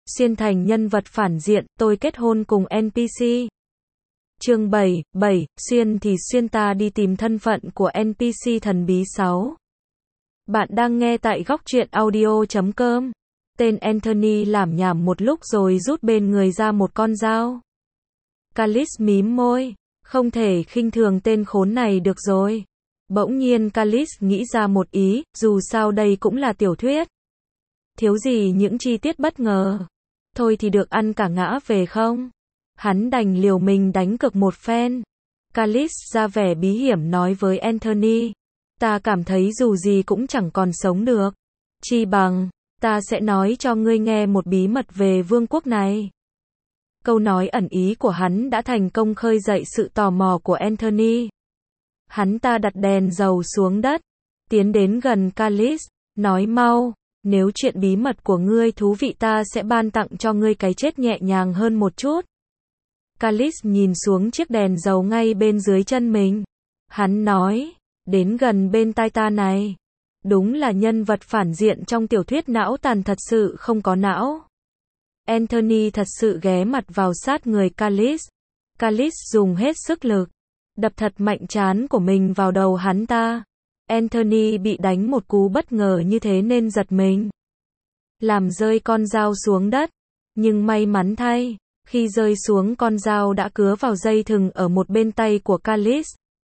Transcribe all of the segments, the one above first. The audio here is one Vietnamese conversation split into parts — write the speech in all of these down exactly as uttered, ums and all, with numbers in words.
Xuyên thành nhân vật phản diện, tôi kết hôn cùng en pê xê. Chương bảy, bảy, xuyên thì xuyên ta đi tìm thân phận của en pê xê thần bí sáu. Bạn đang nghe tại góc truyện audio chấm com. Tên Anthony lảm nhảm một lúc rồi rút bên người ra một con dao. Callis mím môi, không thể khinh thường tên khốn này được rồi. Bỗng nhiên Callis nghĩ ra một ý, dù sao đây cũng là tiểu thuyết. Thiếu gì những chi tiết bất ngờ. Thôi thì được ăn cả ngã về không? Hắn đành liều mình đánh cược một phen. Callis ra vẻ bí hiểm nói với Anthony. Ta cảm thấy dù gì cũng chẳng còn sống được. Chi bằng, ta sẽ nói cho ngươi nghe một bí mật về vương quốc này. Câu nói ẩn ý của hắn đã thành công khơi dậy sự tò mò của Anthony. Hắn ta đặt đèn dầu xuống đất, tiến đến gần Callis, nói mau, nếu chuyện bí mật của ngươi thú vị ta sẽ ban tặng cho ngươi cái chết nhẹ nhàng hơn một chút. Callis nhìn xuống chiếc đèn dầu ngay bên dưới chân mình. Hắn nói, đến gần bên tai ta này. Đúng là nhân vật phản diện trong tiểu thuyết não tàn thật sự không có não. Anthony thật sự ghé mặt vào sát người Callis. Callis dùng hết sức lực, đập thật mạnh trán của mình vào đầu hắn ta. Anthony bị đánh một cú bất ngờ như thế nên giật mình, làm rơi con dao xuống đất. Nhưng may mắn thay, khi rơi xuống con dao đã cứa vào dây thừng ở một bên tay của Callis,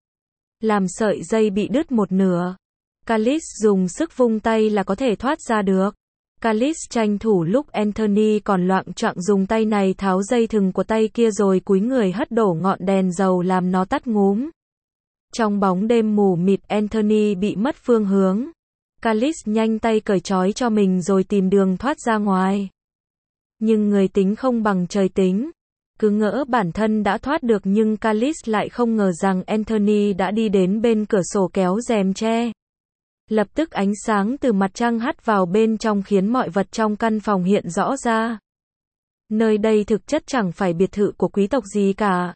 làm sợi dây bị đứt một nửa. Callis dùng sức vung tay là có thể thoát ra được. Callis tranh thủ lúc Anthony còn loạng choạng dùng tay này tháo dây thừng của tay kia rồi cúi người hất đổ ngọn đèn dầu làm nó tắt ngúm. Trong bóng đêm mù mịt Anthony bị mất phương hướng. Callis nhanh tay cởi trói cho mình rồi tìm đường thoát ra ngoài. Nhưng người tính không bằng trời tính. Cứ ngỡ bản thân đã thoát được nhưng Callis lại không ngờ rằng Anthony đã đi đến bên cửa sổ kéo rèm che. Lập tức ánh sáng từ mặt trăng hắt vào bên trong khiến mọi vật trong căn phòng hiện rõ ra. Nơi đây thực chất chẳng phải biệt thự của quý tộc gì cả.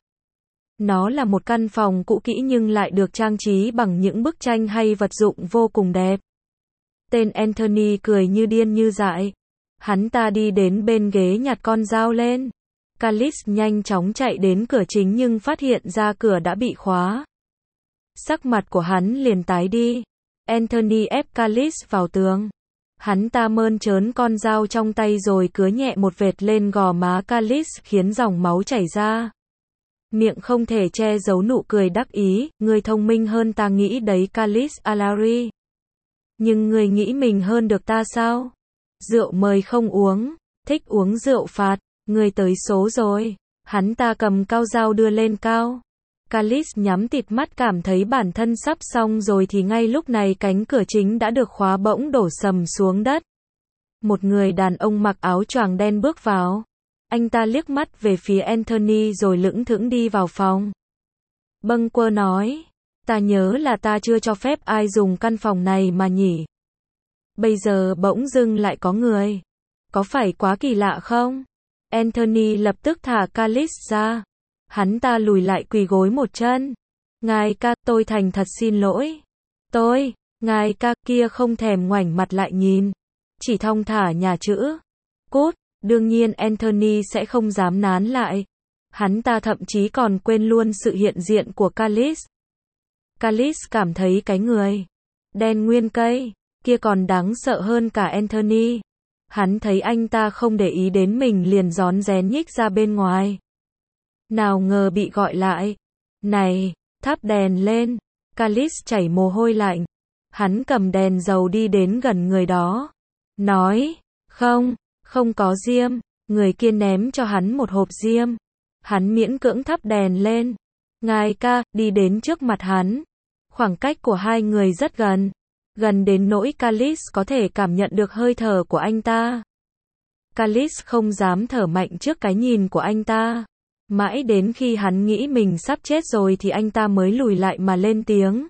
Nó là một căn phòng cũ kỹ nhưng lại được trang trí bằng những bức tranh hay vật dụng vô cùng đẹp. Tên Anthony cười như điên như dại. Hắn ta đi đến bên ghế nhặt con dao lên. Callis nhanh chóng chạy đến cửa chính nhưng phát hiện ra cửa đã bị khóa. Sắc mặt của hắn liền tái đi. Anthony ép Callis vào tường. Hắn ta mơn trớn con dao trong tay rồi cứa nhẹ một vệt lên gò má Callis khiến dòng máu chảy ra. Miệng không thể che giấu nụ cười đắc ý, ngươi thông minh hơn ta nghĩ đấy Callis Alari. Nhưng ngươi nghĩ mình hơn được ta sao? Rượu mời không uống, thích uống rượu phạt, ngươi tới số rồi. Hắn ta cầm cao dao đưa lên cao. Callis nhắm tịt mắt cảm thấy bản thân sắp xong rồi thì ngay lúc này cánh cửa chính đã được khóa bỗng đổ sầm xuống đất. Một người đàn ông mặc áo choàng đen bước vào. Anh ta liếc mắt về phía Anthony rồi lững thững đi vào phòng. Bâng quơ nói, ta nhớ là ta chưa cho phép ai dùng căn phòng này mà nhỉ. Bây giờ bỗng dưng lại có người. Có phải quá kỳ lạ không? Anthony lập tức thả Callis ra. Hắn ta lùi lại quỳ gối một chân. Ngài ca, tôi thành thật xin lỗi. Tôi, ngài ca kia không thèm ngoảnh mặt lại nhìn. Chỉ thong thả nhà chữ. Cút, đương nhiên Anthony sẽ không dám nán lại. Hắn ta thậm chí còn quên luôn sự hiện diện của Callis. Callis cảm thấy cái người đen nguyên cây kia còn đáng sợ hơn cả Anthony. Hắn thấy anh ta không để ý đến mình liền rón rén nhích ra bên ngoài. Nào ngờ bị gọi lại. Này, thắp đèn lên. Callis chảy mồ hôi lạnh. Hắn cầm đèn dầu đi đến gần người đó. Nói, không, không có diêm. Người kia ném cho hắn một hộp diêm. Hắn miễn cưỡng thắp đèn lên. Ngài ca, đi đến trước mặt hắn. Khoảng cách của hai người rất gần. Gần đến nỗi Callis có thể cảm nhận được hơi thở của anh ta. Callis không dám thở mạnh trước cái nhìn của anh ta. Mãi đến khi hắn nghĩ mình sắp chết rồi thì anh ta mới lùi lại mà lên tiếng.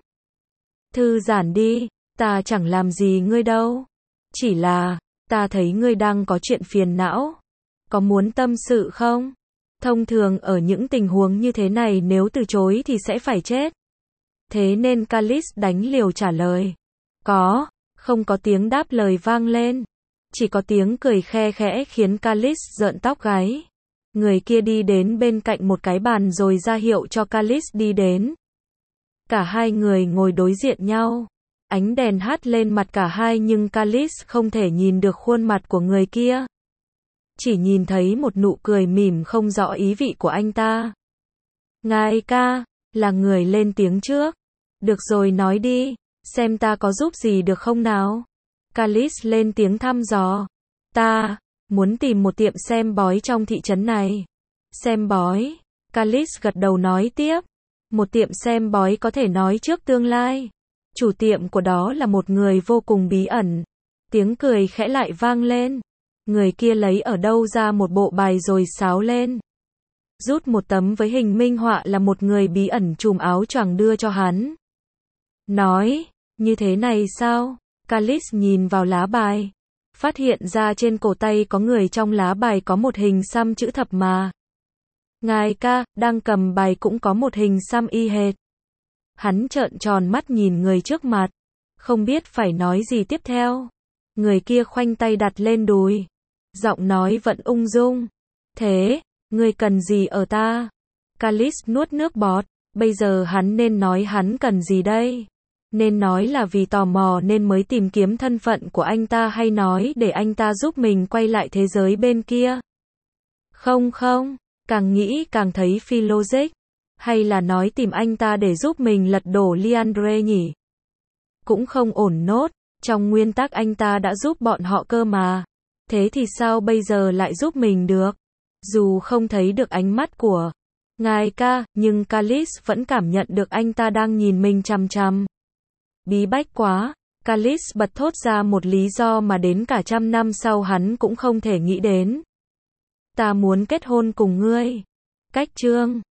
Thư giãn đi, ta chẳng làm gì ngươi đâu. Chỉ là, ta thấy ngươi đang có chuyện phiền não. Có muốn tâm sự không? Thông thường ở những tình huống như thế này nếu từ chối thì sẽ phải chết. Thế nên Callis đánh liều trả lời. Có, không có tiếng đáp lời vang lên. Chỉ có tiếng cười khe khẽ khiến Calix rợn tóc gáy. Người kia đi đến bên cạnh một cái bàn rồi ra hiệu cho Calix đi đến. Cả hai người ngồi đối diện nhau. Ánh đèn hắt lên mặt cả hai nhưng Calix không thể nhìn được khuôn mặt của người kia. Chỉ nhìn thấy một nụ cười mỉm không rõ ý vị của anh ta. Ngài ca, là người lên tiếng trước. Được rồi nói đi, xem ta có giúp gì được không nào? Calix lên tiếng thăm dò. Ta muốn tìm một tiệm xem bói trong thị trấn này. Xem bói? Calix gật đầu nói tiếp. Một tiệm xem bói có thể nói trước tương lai. Chủ tiệm của đó là một người vô cùng bí ẩn. Tiếng cười khẽ lại vang lên. Người kia lấy ở đâu ra một bộ bài rồi sáo lên. Rút một tấm với hình minh họa là một người bí ẩn trùm áo choàng đưa cho hắn. Nói, như thế này sao? Calix nhìn vào lá bài. Phát hiện ra trên cổ tay có người trong lá bài có một hình xăm chữ thập mà. Ngài ca, đang cầm bài cũng có một hình xăm y hệt. Hắn trợn tròn mắt nhìn người trước mặt. Không biết phải nói gì tiếp theo. Người kia khoanh tay đặt lên đùi. Giọng nói vẫn ung dung. Thế, ngươi cần gì ở ta? Calix nuốt nước bọt. Bây giờ hắn nên nói hắn cần gì đây? Nên nói là vì tò mò nên mới tìm kiếm thân phận của anh ta hay nói để anh ta giúp mình quay lại thế giới bên kia? Không không, càng nghĩ càng thấy phi logic. Hay là nói tìm anh ta để giúp mình lật đổ Liandre nhỉ? Cũng không ổn nốt, trong nguyên tắc anh ta đã giúp bọn họ cơ mà. Thế thì sao bây giờ lại giúp mình được? Dù không thấy được ánh mắt của ngài ca, nhưng Calix vẫn cảm nhận được anh ta đang nhìn mình chằm chằm. Bí bách quá, Calix bật thốt ra một lý do mà đến cả trăm năm sau hắn cũng không thể nghĩ đến. Ta muốn kết hôn cùng ngươi. Cách chương